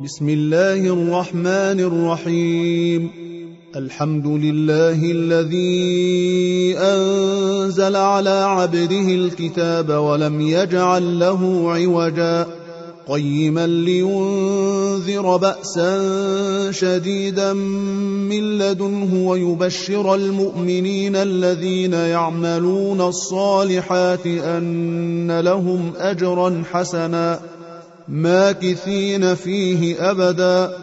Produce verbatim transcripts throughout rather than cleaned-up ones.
بسم الله الرحمن الرحيم. الحمد لله الذي أنزل على عبده الكتاب ولم يجعل له عوجا قيما لينذر بأسا شديدا من لدنه ويبشر المؤمنين الذين يعملون الصالحات أن لهم أجرا حسنا ماكثين فيه أبدا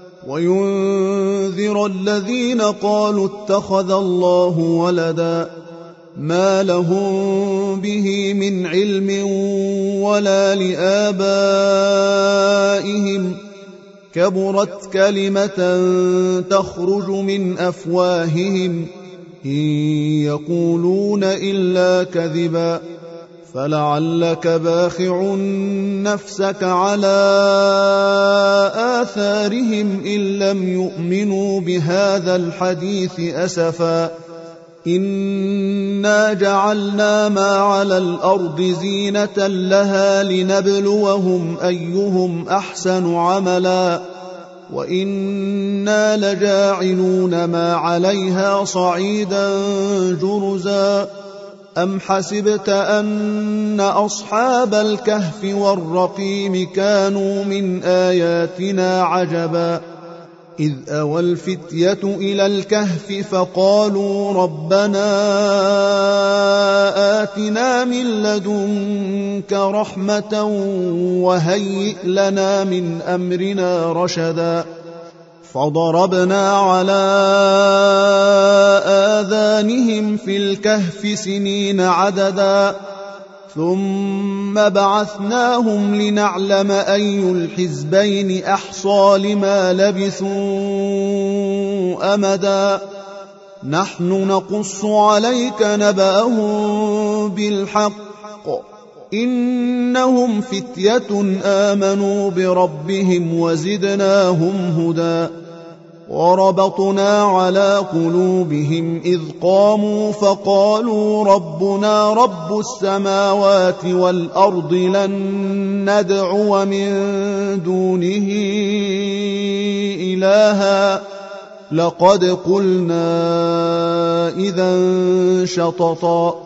وينذر الذين قالوا اتخذ الله ولدا ما لهم به من علم ولا لآبائهم كبرت كلمة تخرج من أفواههم إن يقولون إلا كذبا فلعلك باخع نفسك على آثارهم إن لم يؤمنوا بهذا الحديث أسفا إنا جعلنا ما على الأرض زينة لها لنبلوهم أيهم أحسن عملا وإنا لجاعلون ما عليها صعيدا جرزا أم حسبت أن أصحاب الكهف والرقيم كانوا من آياتنا عجبا إذ أوى الفتية إلى الكهف فقالوا ربنا آتنا من لدنك رحمة وهيئ لنا من أمرنا رشدا فضربنا على آذانهم في الكهف سنين عددا ثم بعثناهم لنعلم أي الحزبين أحصى لما لبثوا أمدا نحن نقص عليك نبأهم بالحق إنهم فتية آمنوا بربهم وزدناهم هدى وربطنا على قلوبهم إذ قاموا فقالوا ربنا رب السماوات والأرض لن ندعو من دونه إلها لقد قلنا إذا شططا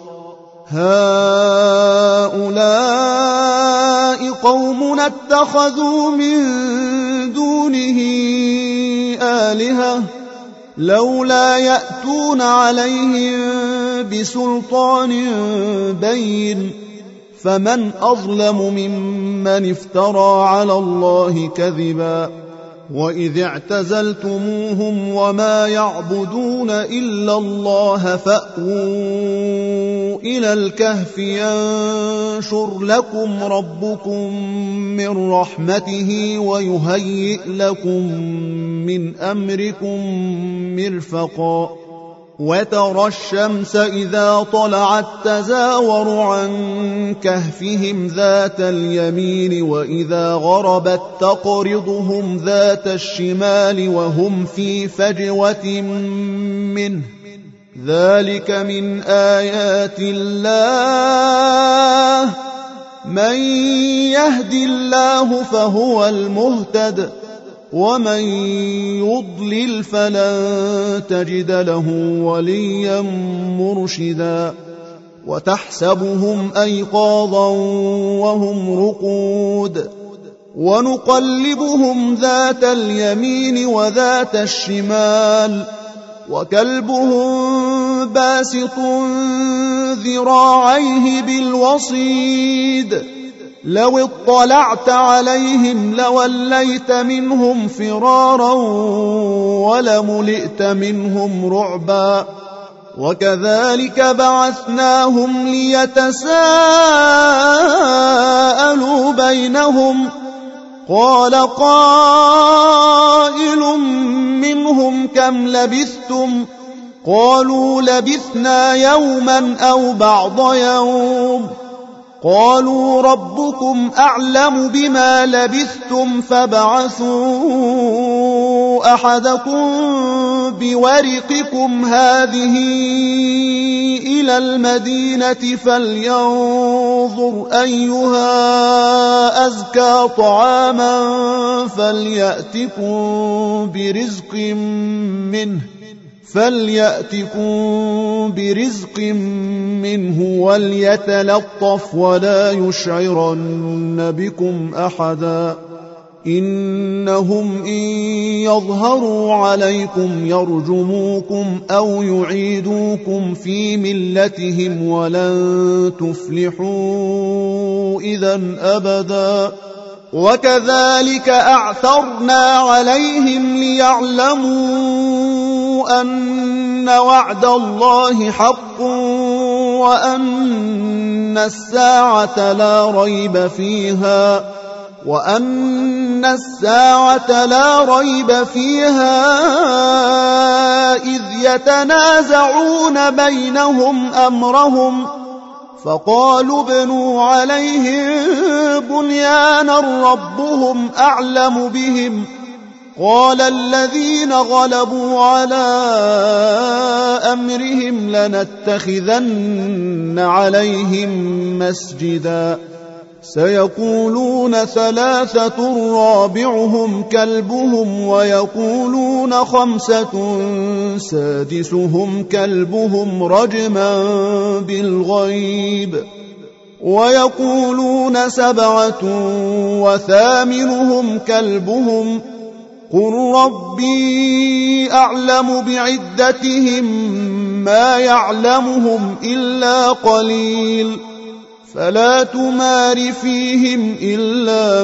هؤلاء قومنا اتخذوا من دونه آلهة لولا يأتون عليهم بسلطان بين فمن أظلم ممن افترى على الله كذبا وإذ اعتزلتموهم وما يعبدون إلا الله فأووا إلى الكهف ينشر لكم ربكم من رحمته ويهيئ لكم من أمركم مرفقا وترى الشمس إذا طلعت تزاور عن كهفهم ذات اليمين وإذا غربت تقرضهم ذات الشمال وهم في فجوة منه ذلك من آيات الله من يهد الله فهو المهتد ومن يضلل فلن تجد له وليا مرشدا وتحسبهم أيقاظا وهم رقود ونقلبهم ذات اليمين وذات الشمال وكلبهم باسط ذراعيه بالوصيد لو اطلعت عليهم لوليت منهم فرارا ولملئت منهم رعبا وكذلك بعثناهم ليتساءلوا بينهم قال قائل منهم كم لبثتم قالوا لبثنا يوما أو بعض يوم قالوا ربكم أعلم بما لبثتم فابعثوا أحدكم بورقكم هذه إلى المدينة فلينظر أيها أزكى طعاما فليأتكم برزق منه فليأتكم برزق منه وليتلطف ولا يشعرن بكم أحدا إنهم إن يظهروا عليكم يرجموكم أو يعيدوكم في ملتهم ولن تفلحوا إذا أبدا وكذلك أعثرنا عليهم ليعلموا أن وعد الله حق وأن الساعة لا ريب فيها وأن الساعة لا ريب فيها إذ يتنازعون بينهم أمرهم فقالوا ابنوا عليهم بنيانا ربهم أعلم بهم قال الذين غلبوا على أمرهم لنتخذن عليهم مسجدا سيقولون ثلاثة رابعهم كلبهم ويقولون خمسة سادسهم كلبهم رجما بالغيب ويقولون سبعة وثامنهم كلبهم قل ربي أعلم بعدتهم ما يعلمهم إلا قليل فلا تمار فيهم إلا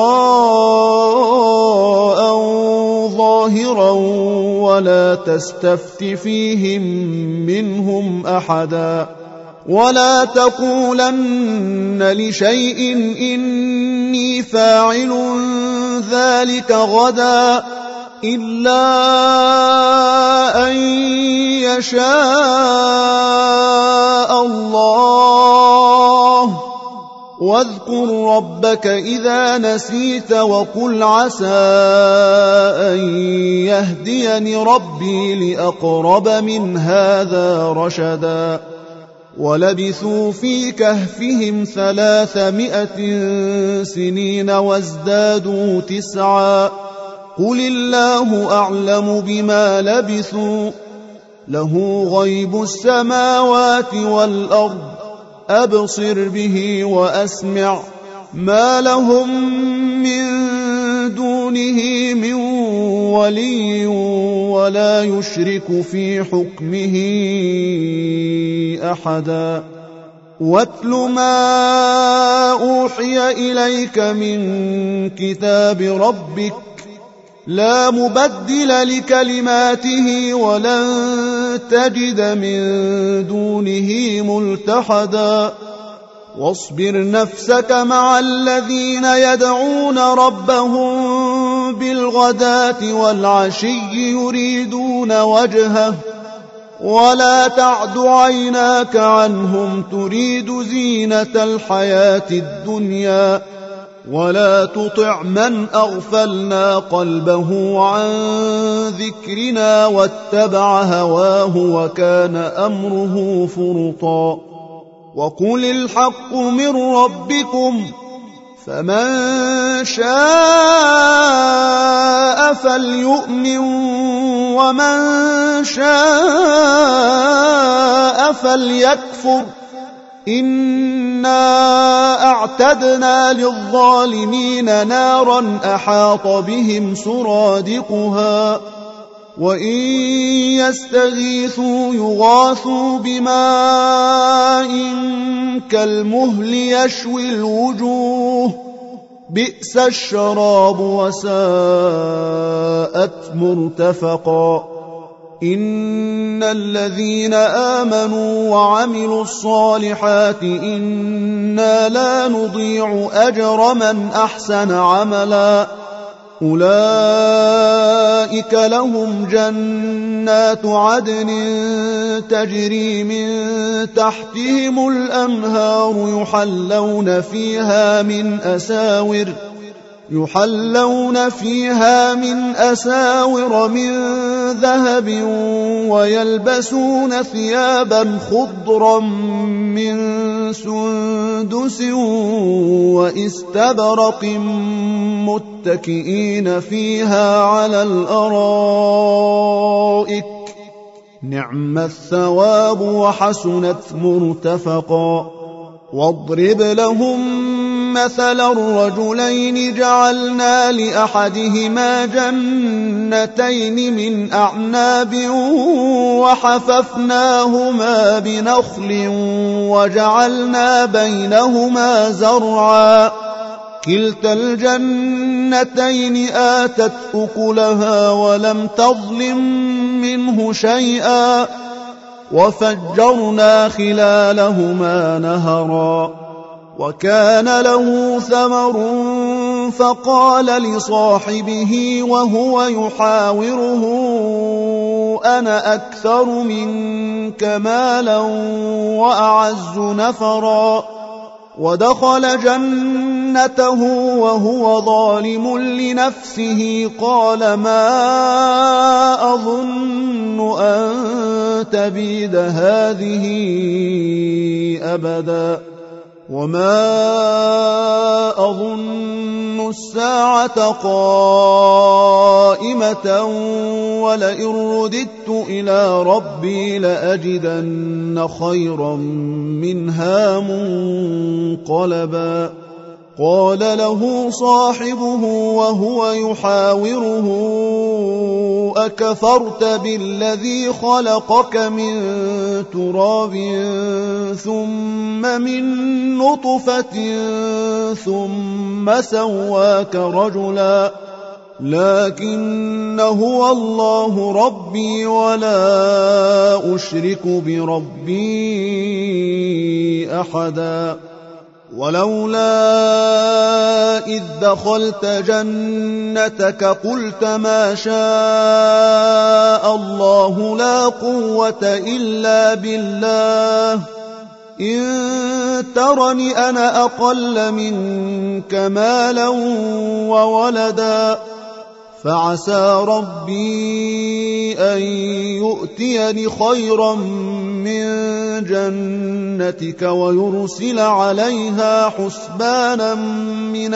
مراء ظاهرا ولا تستفت فيهم منهم أحدا ولا تقولن لشيء إني فاعل ذلك غدا إلا أن يشاء الله واذكر ربك إذا نسيت وقل عسى أن يهديني ربي لأقرب من هذا رشدا ولبثوا في كهفهم ثلاثمائة سنين وازدادوا تسعا قل الله أعلم بما لبثوا له غيب السماوات والأرض أبصر به وأسمع ما لهم من دونه من ولي ولا يشرك في حكمه أحدا واتل ما أوحي إليك من كتاب ربك لا مبدل لكلماته ولن تجد من دونه ملتحدا واصبر نفسك مع الذين يدعون ربهم بالغداة والعشي يريدون وجهه ولا تعد عيناك عنهم تريد زينة الحياة الدنيا ولا تطع من أغفلنا قلبه عن ذكرنا واتبع هواه وكان أمره فرطا وقل الحق من ربكم فمن شاء فليؤمن ومن شاء فليكفر إنا أعتدنا للظالمين نارا أحاط بهم سرادقها وإن يستغيثوا يغاثوا بماء كالمهل يشوي الوجوه بئس الشراب وساءت مرتفقا إن الذين آمنوا وعملوا الصالحات إنا لا نضيع أجر من أحسن عملا أولئك لهم جنات عدن تجري من تحتهم الأنهار يحلون فيها من أساور يحلون فيها من أساور من ذهب ويلبسون ثيابا خضرا من سندس واستبرق متكئين فيها على الأرائك نعم الثواب وحسنت مرتفقا. واضرب لهم مثل الرجلين جعلنا لأحدهما جنتين من أعناب وحففناهما بنخل وجعلنا بينهما زرعا كلتا الجنتين آتت أكلها ولم تظلم منه شيئا وفجرنا خلالهما نهرا. وكان له ثمر فقال لصاحبه وهو يحاوره أنا أكثر منك مالا وأعز نفرا. ودخل جنته وهو ظالم لنفسه قال ما أظن أن تبيد هذه أبدا وما أظن الساعة قائمة ولئن رددت إلى ربي لأجدن خيرا منها منقلبا. قال له صاحبه وهو يحاوره أكفرت بالذي خلقك من تراب ثم من نطفة ثم سواك رجلا لكن هو الله ربي ولا أشرك بربي أحدا. ولولا إذ دخلت جنتك قلت ما شاء الله لا قوة إلا بالله إن ترني أنا أقل منك مالا وولدا فعسى ربي أن يؤتيني خيرا من جنتك ويرسل عليها حسبانا من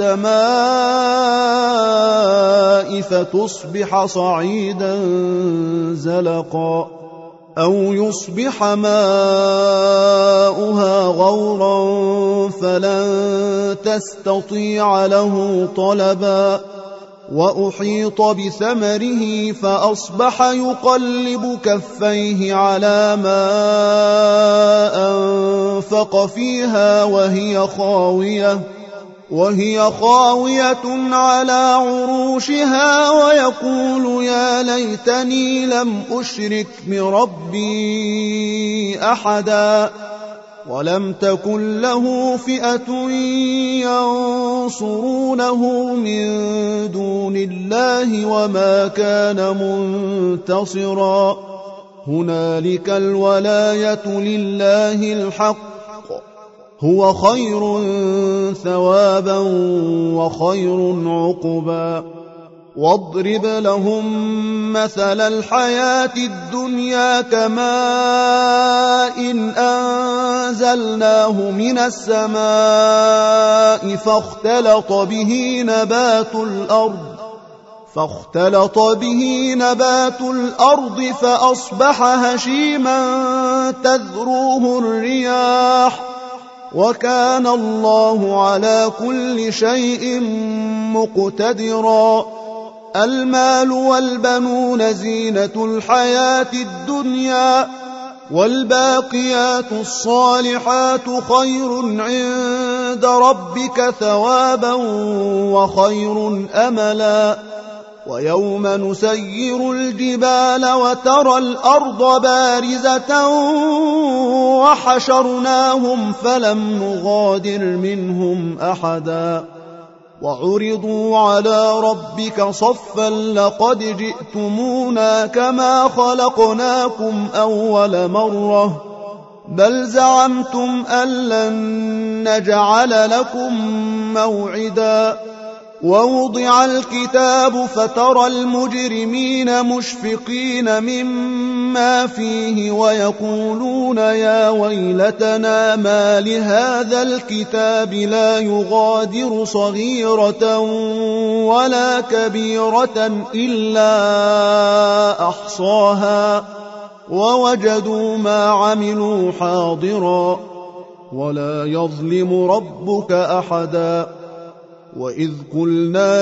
السماء فتصبح صعيدا زلقا أو يصبح ماؤها غورا فلن تستطيع له طلبا. وأحيط بثمره فأصبح يقلب كفيه على ما أنفق فيها وهي خاوية وهي خاوية على عروشها ويقول يا ليتني لم أشرك بربي أحدا. ولم تكن له فئة ينصرونه من دون الله وما كان منتصرا. هنالك الولاية لله الحق هو خير ثوابا وخير عقبا. واضرب لهم مثل الحياة الدنيا كماء إن أنزلناه من السماء فاختلط به نبات الأرض فاختلط به نبات الأرض فأصبح هشيما تذروه الرياح وكان الله على كل شيء مقتدرا. المال والبنون زينة الحياة الدنيا والباقيات الصالحات خير عند ربك ثوابا وخير أملا. ويوم نسير الجبال وترى الأرض بارزة وحشرناهم فلم نغادر منهم أحدا وعرضوا على ربك صفا لقد جئتمونا كما خلقناكم أول مرة بل زعمتم أن لن نجعل لكم موعدا ووضع الكتاب فترى المجرمين مشفقين مما فيه ويقولون يا ويلتنا ما لهذا الكتاب لا يغادر صغيرة ولا كبيرة إلا أحصاها ووجدوا ما عملوا حاضرا ولا يظلم ربك أحدا. وإذ قلنا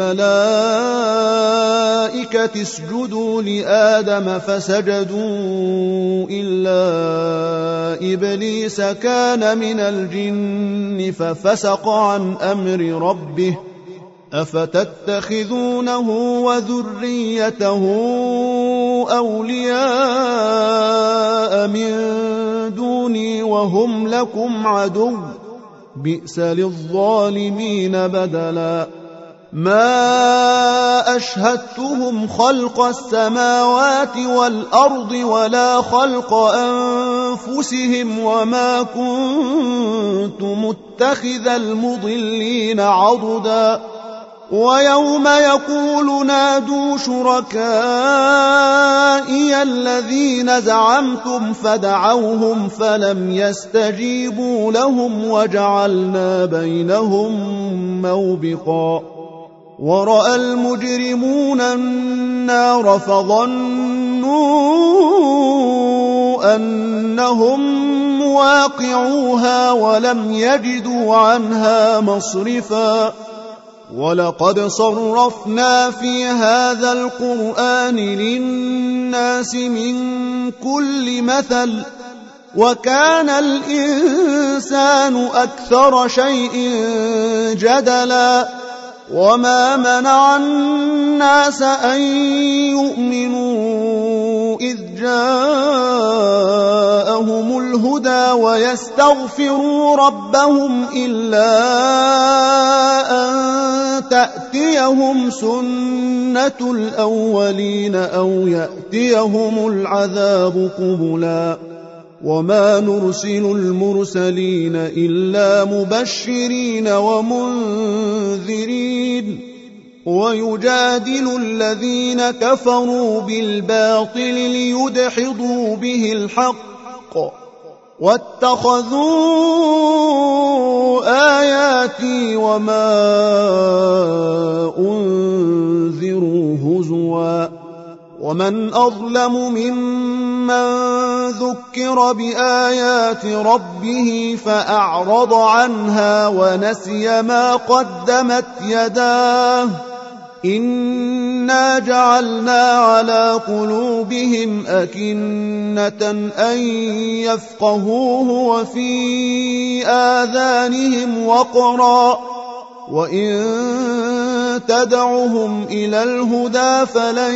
للملائكة اسجدوا لآدم فسجدوا إلا إبليس كان من الجن ففسق عن أمر ربه أفتتخذونه وذريته أولياء من دوني وهم لكم عدو بئس للظالمين بدلا. ما أشهدتهم خلق السماوات والأرض ولا خلق أنفسهم وما كنت متخذ المضلين عضدا. ويوم يقول نادوا شركائي الذين زعمتم فدعوهم فلم يستجيبوا لهم وجعلنا بينهم موبقا. ورأى المجرمون النار فظنوا أنهم مواقعوها ولم يجدوا عنها مصرفا. ولقد صرفنا في هذا القرآن للناس من كل مثل وكان الإنسان أكثر شيء جدلا. وما منع الناس أن يؤمنوا إذ جاءهم الهدى ويستغفروا ربهم إلا أن تأتيهم سنة الأولين أو يأتيهم العذاب قبلا. وما نرسل المرسلين إلا مبشرين ومنذرين ويجادل الذين كفروا بالباطل ليدحضوا به الحق واتخذوا آياتي وما أنذروا هزوا. ومن أظلم ممن ذكر بآيات ربه فأعرض عنها ونسي ما قدمت يداه إنا جعلنا على قلوبهم أكنة أن يفقهوه وفي آذانهم وقرا وإن تدعهم إلى الهدى فلن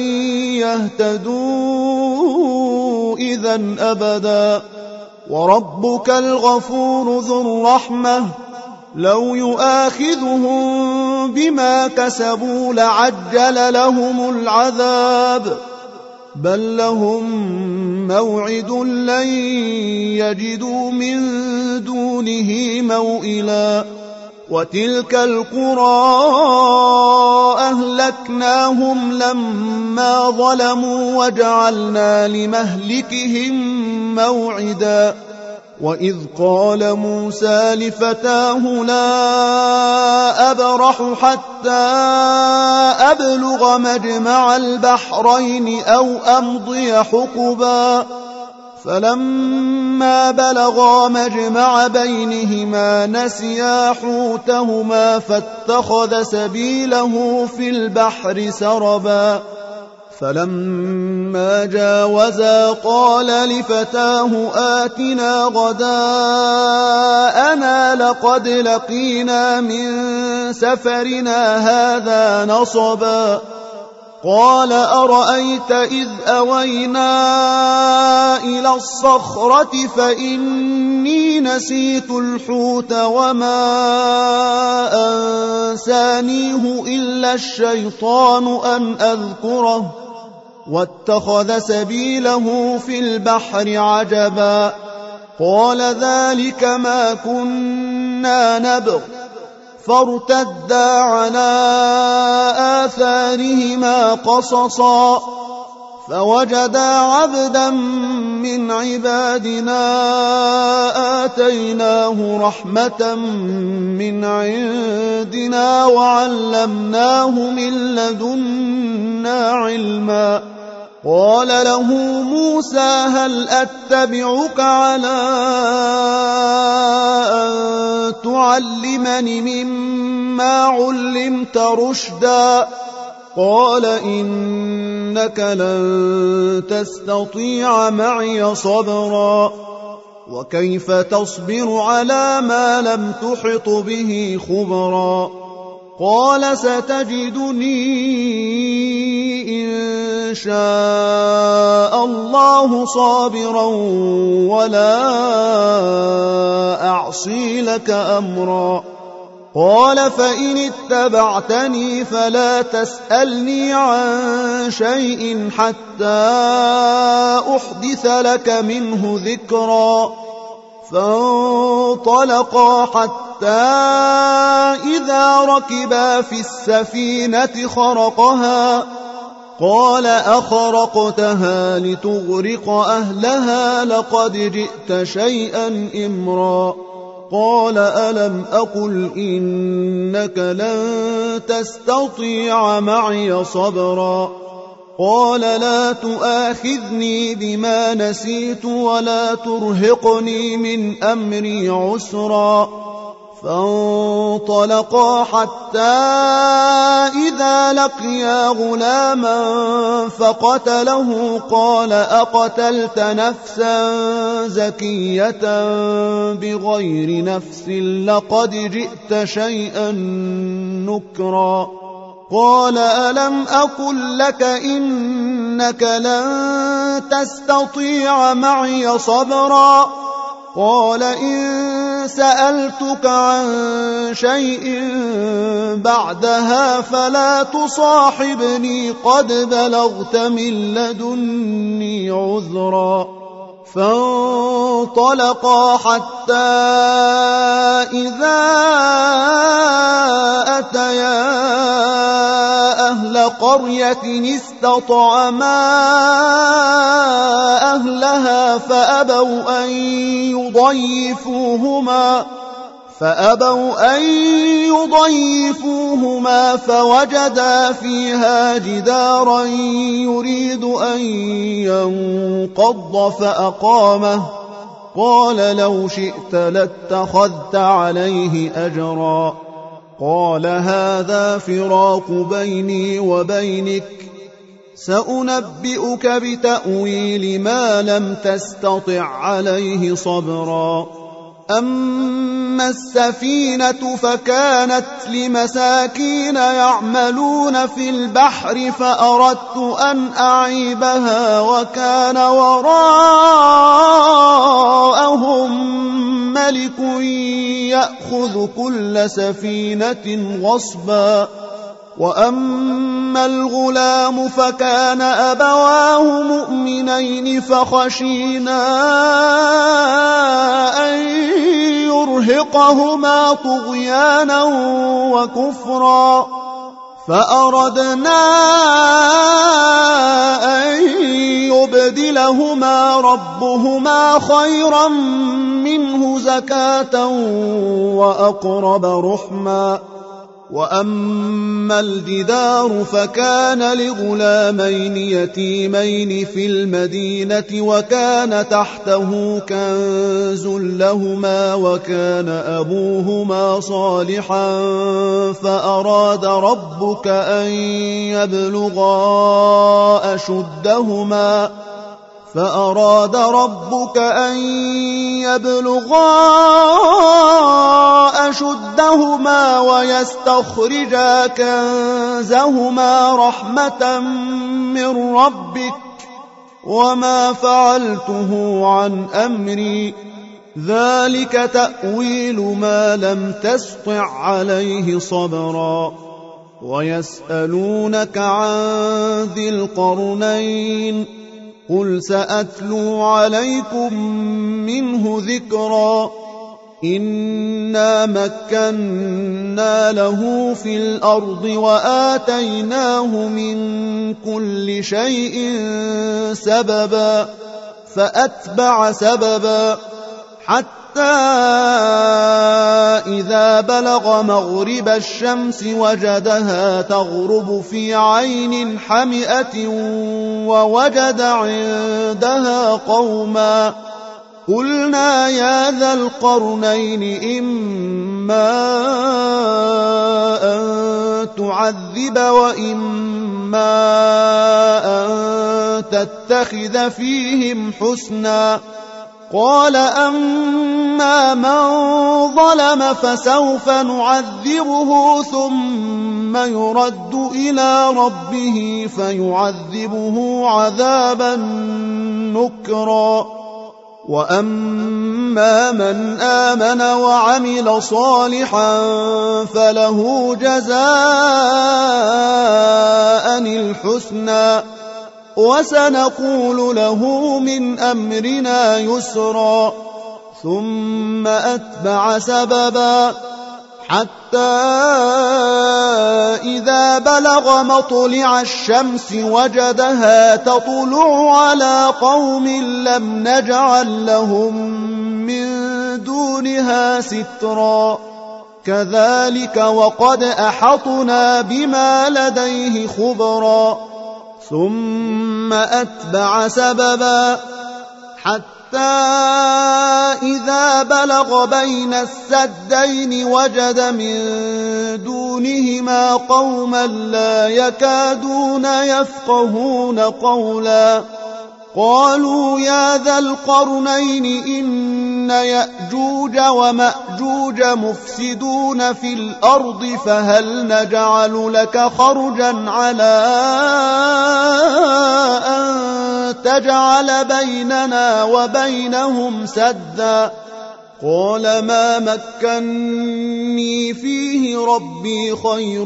يهتدوا إذا أبدا. وربك الغفور ذو الرحمة لو يؤاخذهم بما كسبوا لعجل لهم العذاب بل لهم موعد لن يجدوا من دونه موئلا. وتلك القرى أهلكناهم لما ظلموا وجعلنا لمهلكهم موعدا. وإذ قال موسى لفتاه لا أبرح حتى أبلغ مجمع البحرين أو أمضي حقبا فلما بلغا مجمع بينهما نسيا حوتهما فاتخذ سبيله في البحر سربا. فلما جاوزا قال لفتاه آتنا غداءنا لقد لقينا من سفرنا هذا نصبا. قال أرأيت إذ أوينا إلى الصخرة فإني نسيت الحوت وما أنسانيه إلا الشيطان أن أذكره واتخذ سبيله في البحر عجبا. قال ذلك ما كنا نبغ فارتدا على آثارهما قصصا فوجدا عبدا من عبادنا آتيناه رحمة من عندنا وعلمناه من لدنا علما. قال له موسى هل أتبعك على أن تعلمني مما علمت رشدا؟ قال إنك لن تستطيع معي صبرا وكيف تصبر على ما لم تحط به خبرا. قال ستجدني إن شاء الله صابرا ولا أعصي لك أمرا. قال فإن اتبعتني فلا تسألني عن شيء حتى أحدث لك منه ذكرا. فانطلقا حتى إذا ركبا في السفينة خرقها قال أخرقتها لتغرق أهلها لقد جئت شيئا إمرا. قال ألم أقل إنك لن تستطيع معي صبرا. قال لا تؤاخذني بما نسيت ولا ترهقني من أمري عسرا. فانطلقا حتى إذا لقيا غلاما فقتله قال أقتلت نفسا زكية بغير نفس لقد جئت شيئا نكرا. قال ألم أقل لك إنك لن تستطيع معي صبرا. قال إن سألتك عن شيء بعدها فلا تصاحبني قد بلغت من لدني عذرا. فانطلقا حتى إذا أتيا أهل قرية استطعما أهلها فأبوا أن يضيفوهما فأبوا أن يضيفوهما فوجدا فيها جدارا يريد أن ينقض فأقامه. قال لو شئت لاتخذت عليه أجرا. قال هذا فراق بيني وبينك سأنبئك بتأويل ما لم تستطع عليه صبرا. أما السفينة فكانت لمساكين يعملون في البحر فأردت أن أعيبها وكان وراءهم ملك يأخذ كل سفينة غصبا. وأما الغلام فكان أبواه مؤمنين فخشينا أن يرهقهما طغيانا وكفرا فأردنا أن يبدلهما ربهما خيرا منه زكاة وأقرب رحما. وأما الجدار فكان لغلامين يتيمين في المدينة وكان تحته كنز لهما وكان أبوهما صالحا فأراد ربك أن يبلغا أشدهما فأراد ربك أن يبلغا أشدهما ويستخرجا كنزهما رحمة من ربك وما فعلته عن أمري ذلك تأويل ما لم تسطع عليه صبرا. ويسألونك عن ذي القرنين قل سأتلو عليكم منه ذكرا إنا مكنا له في الأرض وآتيناه من كل شيء سببا فأتبع سببا حتى إذا بلغ مغرب الشمس وجدها تغرب في عين حمئة ووجد عندها قوما قلنا يا ذا القرنين إما أن تعذب وإما أن تتخذ فيهم حسنا قال أما من ظلم فسوف نعذبه ثم يرد إلى ربه فيعذبه عذابا نكرا وأما من آمن وعمل صالحا فله جزاء الحسنى وسنقول له من أمرنا يسرا ثم أتبع سببا حتى إذا بلغ مطلع الشمس وجدها تطلع على قوم لم نجعل لهم من دونها سترا كذلك وقد أحطنا بما لديه خبرا ثم أتبع سببا حتى إذا بلغ بين السدين وجد من دونهما قوما لا يكادون يفقهون قولا قالوا يا ذا القرنين إن يأجوج ومأجوج مفسدون في الأرض فهل نجعل لك خرجا على أن تجعل بيننا وبينهم سدا قال ما مكني فيه ربي خير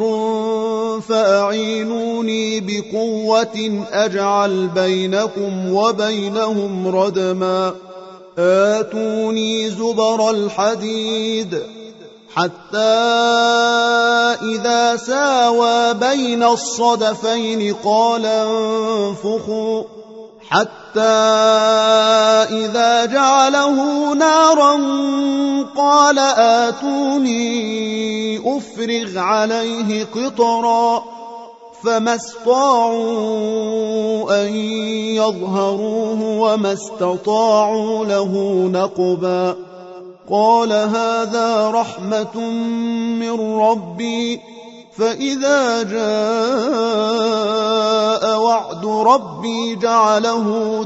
فأعينوني بقوة أجعل بينكم وبينهم ردما آتوني زبر الحديد حتى إذا ساوى بين الصدفين قال انفخوا حتى إذا جعله نارا قال آتوني أفرغ عليه قطرا فما استطاعوا أن يظهروه وما استطاعوا له نقبا قال هذا رحمة من ربي فإذا جاء وعد ربي جعله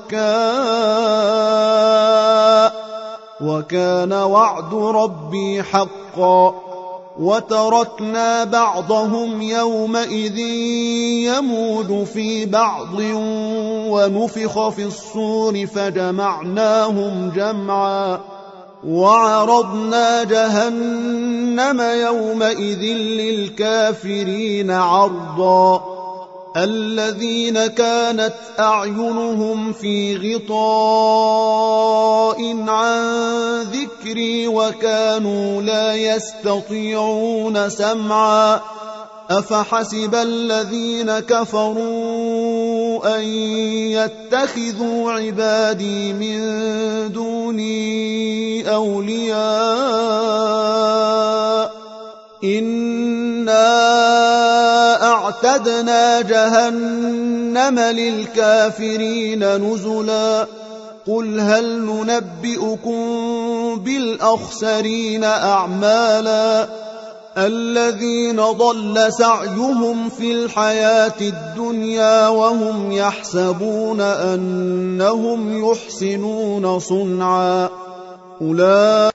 دكاء وكان وعد ربي حقا وتركنا بعضهم يومئذ يموج في بعض ونفخ في الصور فجمعناهم جمعا وعرضنا جهنم يومئذ للكافرين عرضا الذين كانت أعينهم في غطاء عن ذكري وكانوا لا يستطيعون سمعا أفحسب الذين كفروا أن يتخذوا عبادي من دوني أولياء إنا أعتدنا جهنم للكافرين نزلا قل هل ننبئكم بالأخسرين أعمالا الذين ضل سعيهم في الحياة الدنيا وهم يحسبون أنهم يحسنون صنعا أولئك